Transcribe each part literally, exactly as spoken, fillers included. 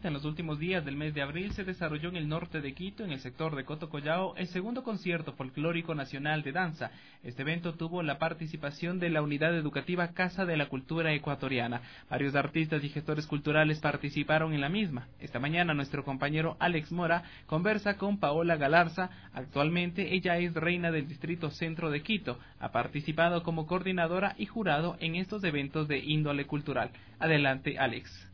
En los últimos días del mes de abril se desarrolló en el norte de Quito, en el sector de Cotocollao, el segundo concierto folclórico nacional de danza. Este evento tuvo la participación de la unidad educativa Casa de la Cultura Ecuatoriana. Varios artistas y gestores culturales participaron en la misma. Esta mañana nuestro compañero Alex Mora conversa con Paola Galarza. Actualmente ella es reina del Distrito Centro de Quito. Ha participado como coordinadora y jurado en estos eventos de índole cultural. Adelante, Alex.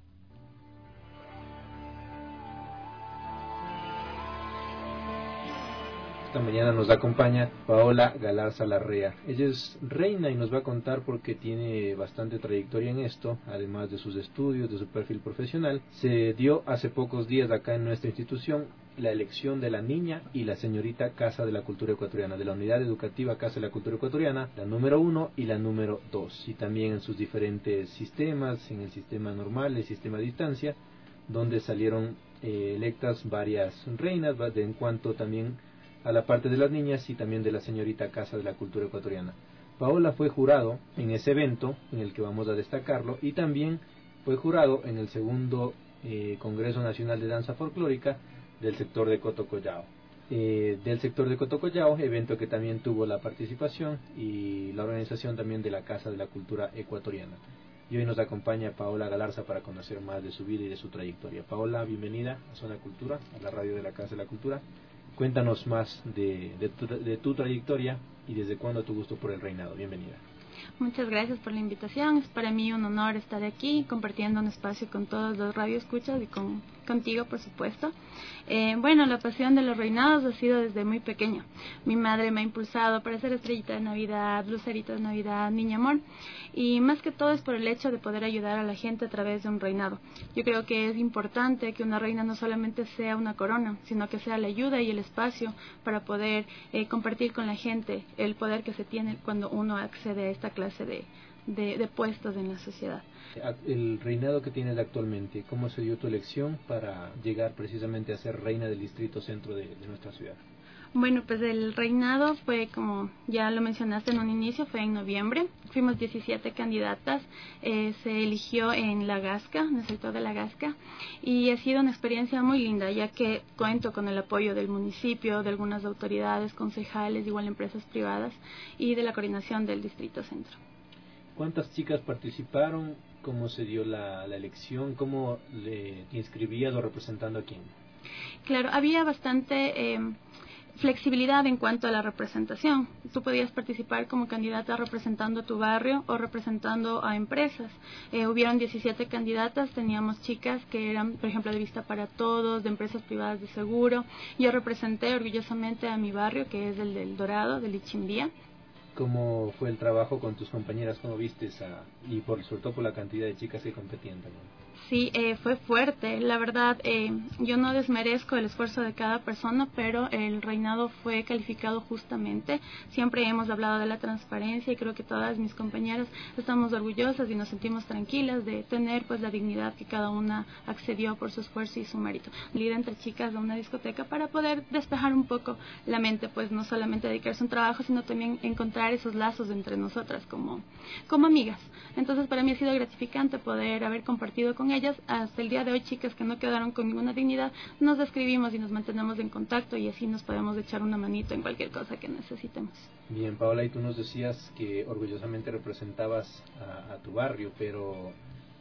Esta mañana nos acompaña Paola Galarza Larrea. Ella es reina y nos va a contar porque tiene bastante trayectoria en esto, además de sus estudios, de su perfil profesional. Se dio hace pocos días acá en nuestra institución la elección de la niña y la señorita Casa de la Cultura Ecuatoriana, de la unidad educativa Casa de la Cultura Ecuatoriana, la número uno y la número dos, y también en sus diferentes sistemas, en el sistema normal, el sistema a distancia, donde salieron eh, electas varias reinas, de en cuanto también a la parte de las niñas y también de la señorita Casa de la Cultura Ecuatoriana. Paola fue jurado en ese evento, en el que vamos a destacarlo, y también fue jurado en el segundo eh, Congreso Nacional de Danza Folclórica del sector de Cotocollao. Eh, del sector de Cotocollao, evento que también tuvo la participación y la organización también de la Casa de la Cultura Ecuatoriana. Y hoy nos acompaña Paola Galarza para conocer más de su vida y de su trayectoria. Paola, bienvenida a Zona Cultura, a la radio de la Casa de la Cultura. Cuéntanos más de, de, tu, de tu trayectoria y desde cuándo tu gusto por el reinado. Bienvenida. Muchas gracias por la invitación. Es para mí un honor estar aquí compartiendo un espacio con todos los radioescuchas y con, contigo, por supuesto. Eh, bueno, la pasión de los reinados ha sido desde muy pequeña. Mi madre me ha impulsado para hacer estrellita de Navidad, lucerita de Navidad, niña amor. Y más que todo es por el hecho de poder ayudar a la gente a través de un reinado. Yo creo que es importante que una reina no solamente sea una corona, sino que sea la ayuda y el espacio para poder eh, compartir con la gente el poder que se tiene cuando uno accede a esta clase de, de, de puestos en la sociedad. El reinado que tienes actualmente, ¿cómo se dio tu elección para llegar precisamente a ser reina del Distrito Centro de, de nuestra ciudad? Bueno, pues el reinado fue, como ya lo mencionaste en un inicio, fue en noviembre. Fuimos diecisiete candidatas, eh, se eligió en La Gasca, en el sector de La Gasca, y ha sido una experiencia muy linda, ya que cuento con el apoyo del municipio, de algunas autoridades, concejales, igual empresas privadas, y de la coordinación del Distrito Centro. ¿Cuántas chicas participaron? ¿Cómo se dio la, la elección? ¿Cómo le, te inscribías o representando a quién? Claro, había bastante... Eh, flexibilidad en cuanto a la representación. Tú podías participar como candidata representando a tu barrio o representando a empresas. Eh, hubieron diecisiete candidatas, teníamos chicas que eran, por ejemplo, de Vista para Todos, de empresas privadas de seguro. Yo representé orgullosamente a mi barrio, que es el del Dorado, del Ichimbía. ¿Cómo fue el trabajo con tus compañeras? ¿Cómo viste esa, y por, sobre todo por la cantidad de chicas que competían también? Sí, eh, fue fuerte. La verdad, eh, yo no desmerezco el esfuerzo de cada persona, pero el reinado fue calificado justamente. Siempre hemos hablado de la transparencia y creo que todas mis compañeras estamos orgullosas y nos sentimos tranquilas de tener pues la dignidad que cada una accedió por su esfuerzo y su mérito. Ir entre chicas a una discoteca para poder despejar un poco la mente, pues no solamente dedicarse a un trabajo, sino también encontrar esos lazos entre nosotras como, como amigas. Entonces para mí ha sido gratificante poder haber compartido con ellas. Hasta el día de hoy, chicas que no quedaron con ninguna dignidad, nos escribimos y nos mantenemos en contacto y así nos podemos echar una manito en cualquier cosa que necesitemos. Bien, Paola, y tú nos decías que orgullosamente representabas a, a tu barrio, pero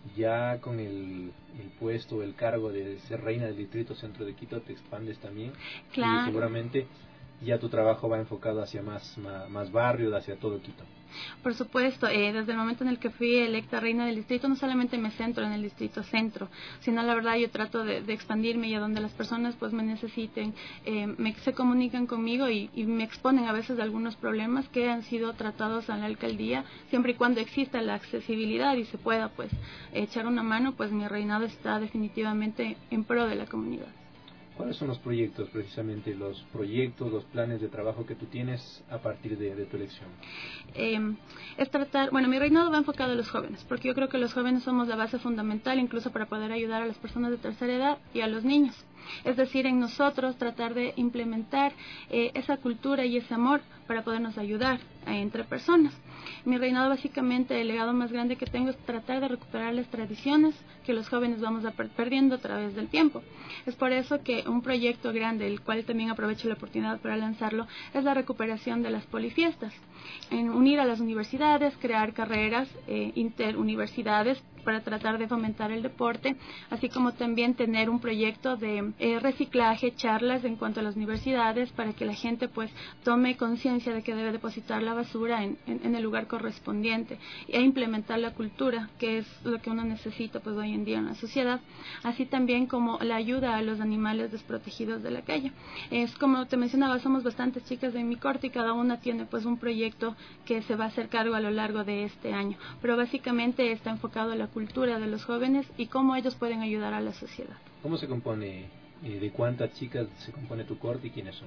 ya con el, el puesto, el cargo de ser reina del Distrito Centro de Quito, te expandes también. Claro. Y seguramente ya tu trabajo va enfocado hacia más, más, más barrio, hacia todo Quito. Por supuesto, eh, desde el momento en el que fui electa reina del distrito, no solamente me centro en el distrito centro, sino la verdad yo trato de, de expandirme y a donde las personas pues me necesiten, eh, me, se comunican conmigo y, y me exponen a veces de algunos problemas que han sido tratados en la alcaldía, siempre y cuando exista la accesibilidad y se pueda pues echar una mano, pues mi reinado está definitivamente en pro de la comunidad. ¿Cuáles son los proyectos, precisamente, los proyectos, los planes de trabajo que tú tienes a partir de, de tu elección? Eh, es tratar, bueno, mi reinado va enfocado a los jóvenes, porque yo creo que los jóvenes somos la base fundamental, incluso para poder ayudar a las personas de tercera edad y a los niños. Es decir, en nosotros tratar de implementar eh, esa cultura y ese amor para podernos ayudar eh, entre personas. Mi reinado, básicamente, el legado más grande que tengo es tratar de recuperar las tradiciones que los jóvenes vamos a per perdiendo a través del tiempo. Es por eso que un proyecto grande, el cual también aprovecho la oportunidad para lanzarlo, es la recuperación de las polifiestas. En unir a las universidades, crear carreras eh, interuniversidades para tratar de fomentar el deporte, así como también tener un proyecto de eh, reciclaje, charlas en cuanto a las universidades, para que la gente pues tome conciencia de que debe depositar la basura en, en, en el lugar correspondiente, e implementar la cultura, que es lo que uno necesita pues hoy en día en la sociedad, así también como la ayuda a los animales desprotegidos de la calle. Es como te mencionaba, somos bastantes chicas de mi corte y cada una tiene pues un proyecto que se va a hacer cargo a lo largo de este año, pero básicamente está enfocado a la cultura de los jóvenes y cómo ellos pueden ayudar a la sociedad. ¿Cómo se compone, eh, de cuántas chicas se compone tu corte y quiénes son?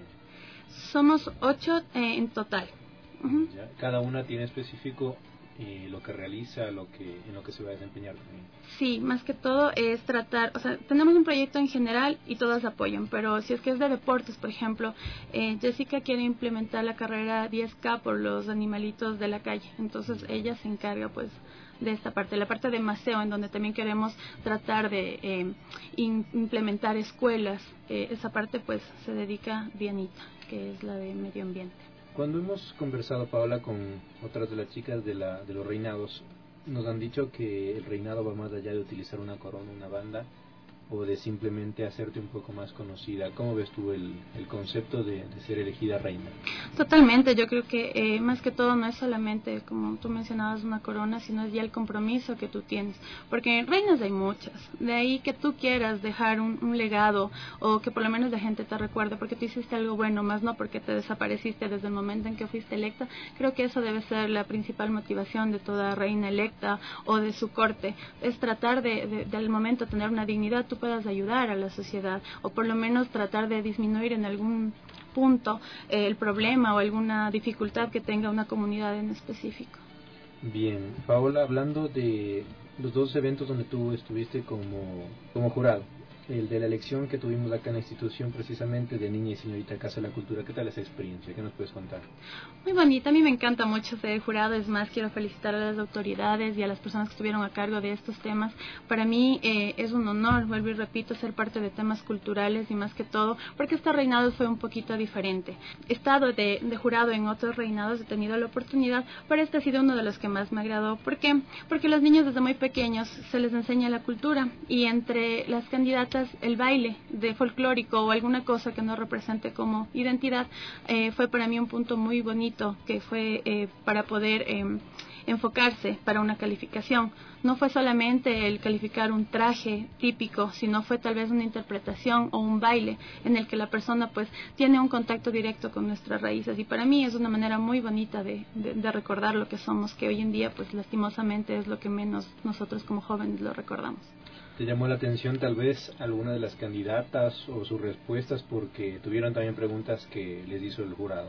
Somos ocho eh, en total. Uh-huh. ¿Ya? Cada una tiene específico eh, lo que realiza, lo que en lo que se va a desempeñar también. Sí, más que todo es tratar, o sea, tenemos un proyecto en general y todas apoyan, pero si es que es de deportes, por ejemplo, eh, Jessica quiere implementar la carrera diez K por los animalitos de la calle, entonces ella se encarga pues de esta parte, la parte de Maceo, en donde también queremos tratar de eh, in, implementar escuelas, eh, esa parte pues se dedica Dianita, que es la de medio ambiente. Cuando hemos conversado, Paola, con otras de las chicas de, la, de los reinados, nos han dicho que el reinado va más allá de utilizar una corona, una banda, o de simplemente hacerte un poco más conocida. ¿Cómo ves tú el, el concepto de, de ser elegida reina? Totalmente, yo creo que eh, más que todo no es solamente, como tú mencionabas, una corona, sino es ya el compromiso que tú tienes, porque reinas hay muchas, de ahí que tú quieras dejar un, un legado, o que por lo menos la gente te recuerde porque tú hiciste algo bueno, más no porque te desapareciste desde el momento en que fuiste electa. Creo que eso debe ser la principal motivación de toda reina electa o de su corte, es tratar de, de, del momento tener una dignidad, tú puedas ayudar a la sociedad, o por lo menos tratar de disminuir en algún punto eh, el problema o alguna dificultad que tenga una comunidad en específico. Bien, Paola, hablando de los dos eventos donde tú estuviste como, como jurado, el de la elección que tuvimos acá en la institución precisamente de Niña y Señorita Casa de la Cultura, ¿qué tal esa experiencia? ¿Qué nos puedes contar? Muy bonita, a mí me encanta mucho ser jurado, es más, quiero felicitar a las autoridades y a las personas que estuvieron a cargo de estos temas. Para mí eh, es un honor, vuelvo y repito, ser parte de temas culturales y más que todo, porque este reinado fue un poquito diferente. He estado de, de jurado en otros reinados, he tenido la oportunidad, pero este ha sido uno de los que más me agradó. ¿Por qué? Porque los niños desde muy pequeños se les enseña la cultura y entre las candidatas el baile de folclórico o alguna cosa que nos represente como identidad eh, fue para mí un punto muy bonito, que fue eh, para poder eh, enfocarse para una calificación. No fue solamente el calificar un traje típico, sino fue tal vez una interpretación o un baile en el que la persona pues tiene un contacto directo con nuestras raíces, y para mí es una manera muy bonita de, de, de recordar lo que somos, que hoy en día pues lastimosamente es lo que menos nosotros como jóvenes lo recordamos. ¿Te llamó la atención tal vez alguna de las candidatas o sus respuestas porque tuvieron también preguntas que les hizo el jurado?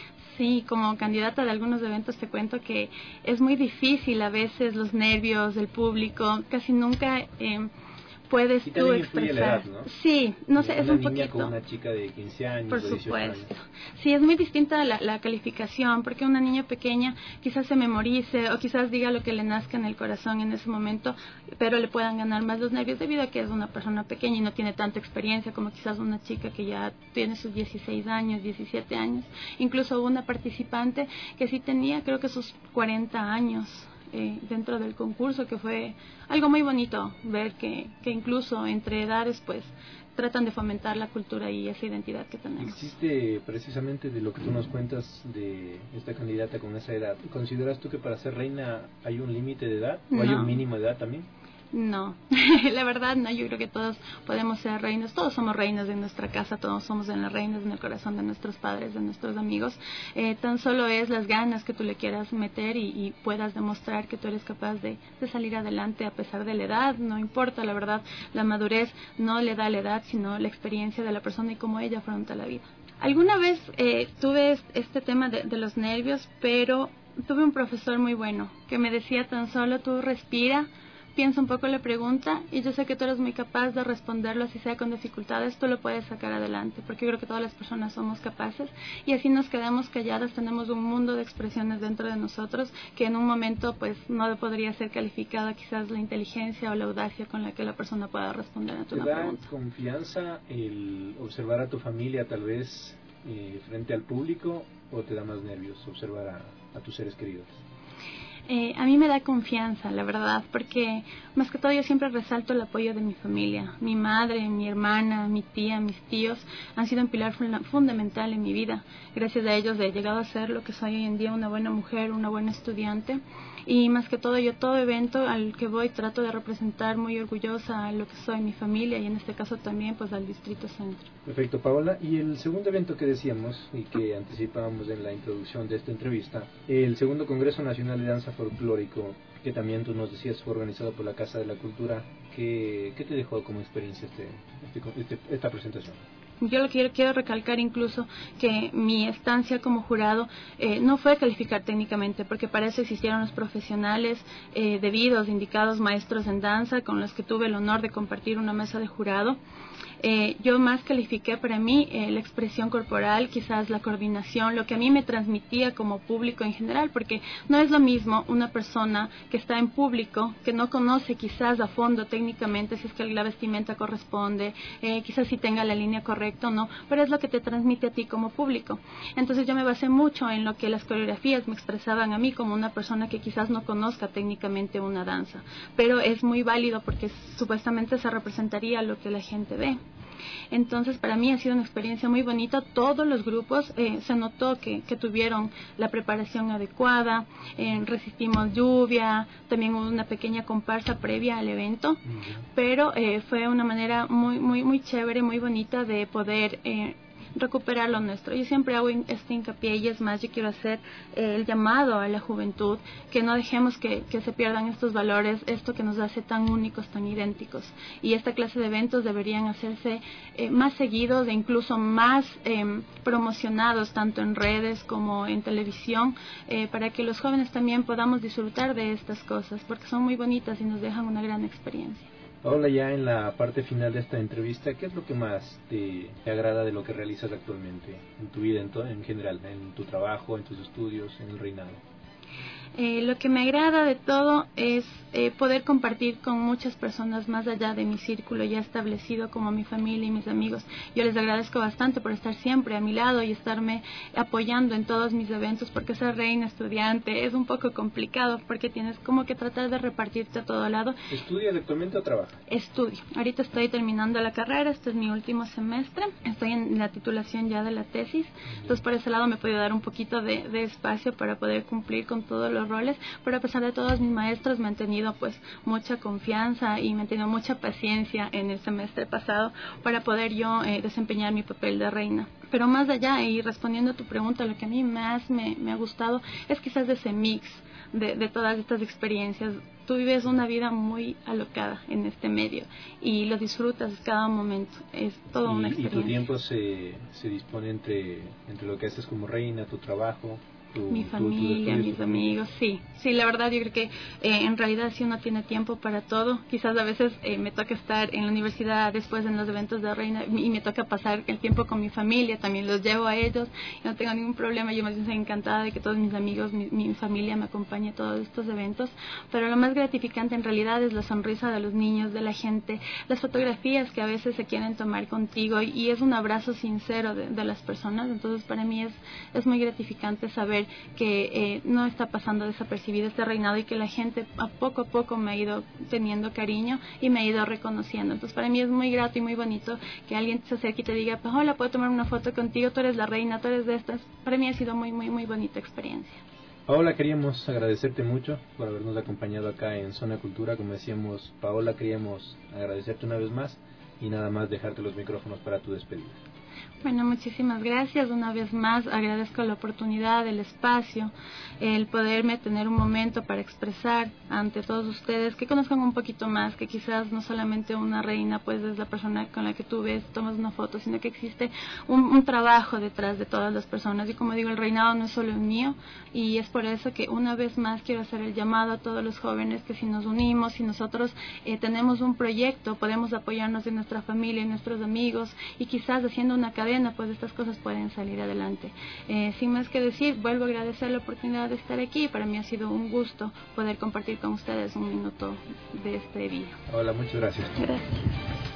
Sí, como candidata de algunos eventos te cuento que es muy difícil a veces los nervios del público, casi nunca eh, puedes tú expresar. La edad, ¿no? Sí, no sé, una es un niña poquito. Con una chica de quince años. Por o dieciocho supuesto. años. Sí, es muy distinta la, la calificación, porque una niña pequeña quizás se memorice o quizás diga lo que le nazca en el corazón en ese momento, pero le puedan ganar más los nervios debido a que es una persona pequeña y no tiene tanta experiencia como quizás una chica que ya tiene sus dieciséis años, diecisiete años. Incluso una participante que sí tenía, creo que sus cuarenta años. Eh, dentro del concurso, que fue algo muy bonito ver que, que incluso entre edades pues tratan de fomentar la cultura y esa identidad que tenemos. Existe precisamente de lo que tú nos cuentas de esta candidata con esa edad. ¿Consideras tú que para ser reina hay un límite de edad o no. hay un mínimo de edad también? No, la verdad no, yo creo que todos podemos ser reinas, todos somos reinas de nuestra casa, todos somos en las reinas en el corazón de nuestros padres, de nuestros amigos, eh, tan solo es las ganas que tú le quieras meter y, y puedas demostrar que tú eres capaz de, de salir adelante a pesar de la edad, no importa, la verdad, la madurez no le da la edad, sino la experiencia de la persona y cómo ella afronta la vida. Alguna vez eh, tuve este tema de, de los nervios, pero tuve un profesor muy bueno que me decía tan solo tú respira, piensa un poco la pregunta y yo sé que tú eres muy capaz de responderlo, si sea con dificultades, tú lo puedes sacar adelante, porque yo creo que todas las personas somos capaces y así nos quedamos calladas, tenemos un mundo de expresiones dentro de nosotros que en un momento pues no podría ser calificada quizás la inteligencia o la audacia con la que la persona pueda responder a tu ¿Te una da pregunta. confianza el observar a tu familia tal vez eh, frente al público o te da más nervios observar a, a tus seres queridos? Eh, a mí me da confianza, la verdad, porque más que todo yo siempre resalto el apoyo de mi familia. Mi madre, mi hermana, mi tía, mis tíos han sido un pilar fundamental en mi vida. Gracias a ellos he llegado a ser lo que soy hoy en día, una buena mujer, una buena estudiante. Y más que todo, yo todo evento al que voy trato de representar muy orgullosa a lo que soy, mi familia, y en este caso también pues al Distrito Centro. Perfecto, Paola. Y el segundo evento que decíamos y que anticipábamos en la introducción de esta entrevista, el segundo Congreso Nacional de Danza Folclórico, que también tú nos decías fue organizado por la Casa de la Cultura. ¿Qué, qué te dejó como experiencia este, este, este, esta presentación? Yo lo quiero, quiero recalcar incluso que mi estancia como jurado eh, no fue calificar técnicamente, porque para eso existieron los profesionales eh, debidos, indicados maestros en danza, con los que tuve el honor de compartir una mesa de jurado. Eh, yo más califiqué para mí eh, la expresión corporal, quizás la coordinación, lo que a mí me transmitía como público en general, porque no es lo mismo una persona que está en público, que no conoce quizás a fondo técnicamente si es que la vestimenta corresponde, eh, quizás si tenga la línea correcta o no, pero es lo que te transmite a ti como público. Entonces yo me basé mucho en lo que las coreografías me expresaban a mí como una persona que quizás no conozca técnicamente una danza, pero es muy válido porque supuestamente se representaría lo que la gente ve. Entonces para mí ha sido una experiencia muy bonita. Todos los grupos eh, se notó que, que tuvieron la preparación adecuada, eh, resistimos lluvia, también hubo una pequeña comparsa previa al evento, pero eh, fue una manera muy muy muy chévere, muy bonita de poder eh, recuperar lo nuestro. Yo siempre hago este hincapié y es más, yo quiero hacer eh, el llamado a la juventud, que no dejemos que, que se pierdan estos valores, esto que nos hace tan únicos, tan idénticos, y esta clase de eventos deberían hacerse eh, más seguidos e incluso más eh, promocionados tanto en redes como en televisión, eh, para que los jóvenes también podamos disfrutar de estas cosas, porque son muy bonitas y nos dejan una gran experiencia. Paola, ya en la parte final de esta entrevista, ¿qué es lo que más te, te agrada de lo que realizas actualmente en tu vida, en, to, en general, en tu trabajo, en tus estudios, en el reinado? Eh, lo que me agrada de todo es eh, poder compartir con muchas personas más allá de mi círculo ya establecido como mi familia y mis amigos. Yo les agradezco bastante por estar siempre a mi lado y estarme apoyando en todos mis eventos, porque ser reina estudiante es un poco complicado porque tienes como que tratar de repartirte a todo lado. ¿Estudias actualmente o trabajas? Estudio. Ahorita estoy terminando la carrera, este es mi último semestre, estoy en la titulación ya de la tesis, entonces por ese lado me he podido dar un poquito de, de espacio para poder cumplir con todos los roles, pero a pesar de todos mis maestros me han tenido pues mucha confianza y me han tenido mucha paciencia en el semestre pasado para poder yo eh, desempeñar mi papel de reina. Pero más allá, y respondiendo a tu pregunta, lo que a mí más me, me ha gustado es quizás ese mix de, de todas estas experiencias. Tú vives una vida muy alocada en este medio y lo disfrutas cada momento, es toda una experiencia. ¿Y tu tiempo se, se dispone entre, entre lo que haces como reina, tu trabajo? Tu, mi familia, tu, tu, tu, mis amigos, sí, sí, la verdad yo creo que eh, en realidad sí uno tiene tiempo para todo. Quizás a veces eh, me toca estar en la universidad después en los eventos de reina y me toca pasar el tiempo con mi familia, también los llevo a ellos y no tengo ningún problema. Yo más bien soy encantada de que todos mis amigos, mi, mi familia me acompañe a todos estos eventos, pero lo más gratificante en realidad es la sonrisa de los niños, de la gente, las fotografías que a veces se quieren tomar contigo y, y es un abrazo sincero de, de las personas. Entonces para mí es, es muy gratificante saber que eh, no está pasando desapercibido este reinado y que la gente a poco a poco me ha ido teniendo cariño y me ha ido reconociendo. Entonces para mí es muy grato y muy bonito que alguien se acerque y te diga, pues hola, puedo tomar una foto contigo, tú eres la reina, tú eres de estas. Para mí ha sido muy muy muy bonita experiencia. Paola, queríamos agradecerte mucho por habernos acompañado acá en Zona Cultura. Como decíamos, Paola, queríamos agradecerte una vez más y nada más dejarte los micrófonos para tu despedida. Bueno, muchísimas gracias. Una vez más agradezco la oportunidad, el espacio, el poderme tener un momento para expresar ante todos ustedes, que conozcan un poquito más, que quizás no solamente una reina pues es la persona con la que tú ves, tomas una foto, sino que existe un, un trabajo detrás de todas las personas. Y como digo, el reinado no es solo el mío, y es por eso que una vez más quiero hacer el llamado a todos los jóvenes que si nos unimos, si nosotros eh, tenemos un proyecto, podemos apoyarnos de nuestra familia y nuestros amigos, y quizás haciendo una cadena pues estas cosas pueden salir adelante. Eh, sin más que decir, vuelvo a agradecer la oportunidad de estar aquí. Para mí ha sido un gusto poder compartir con ustedes un minuto de este día. Hola, muchas gracias. Gracias.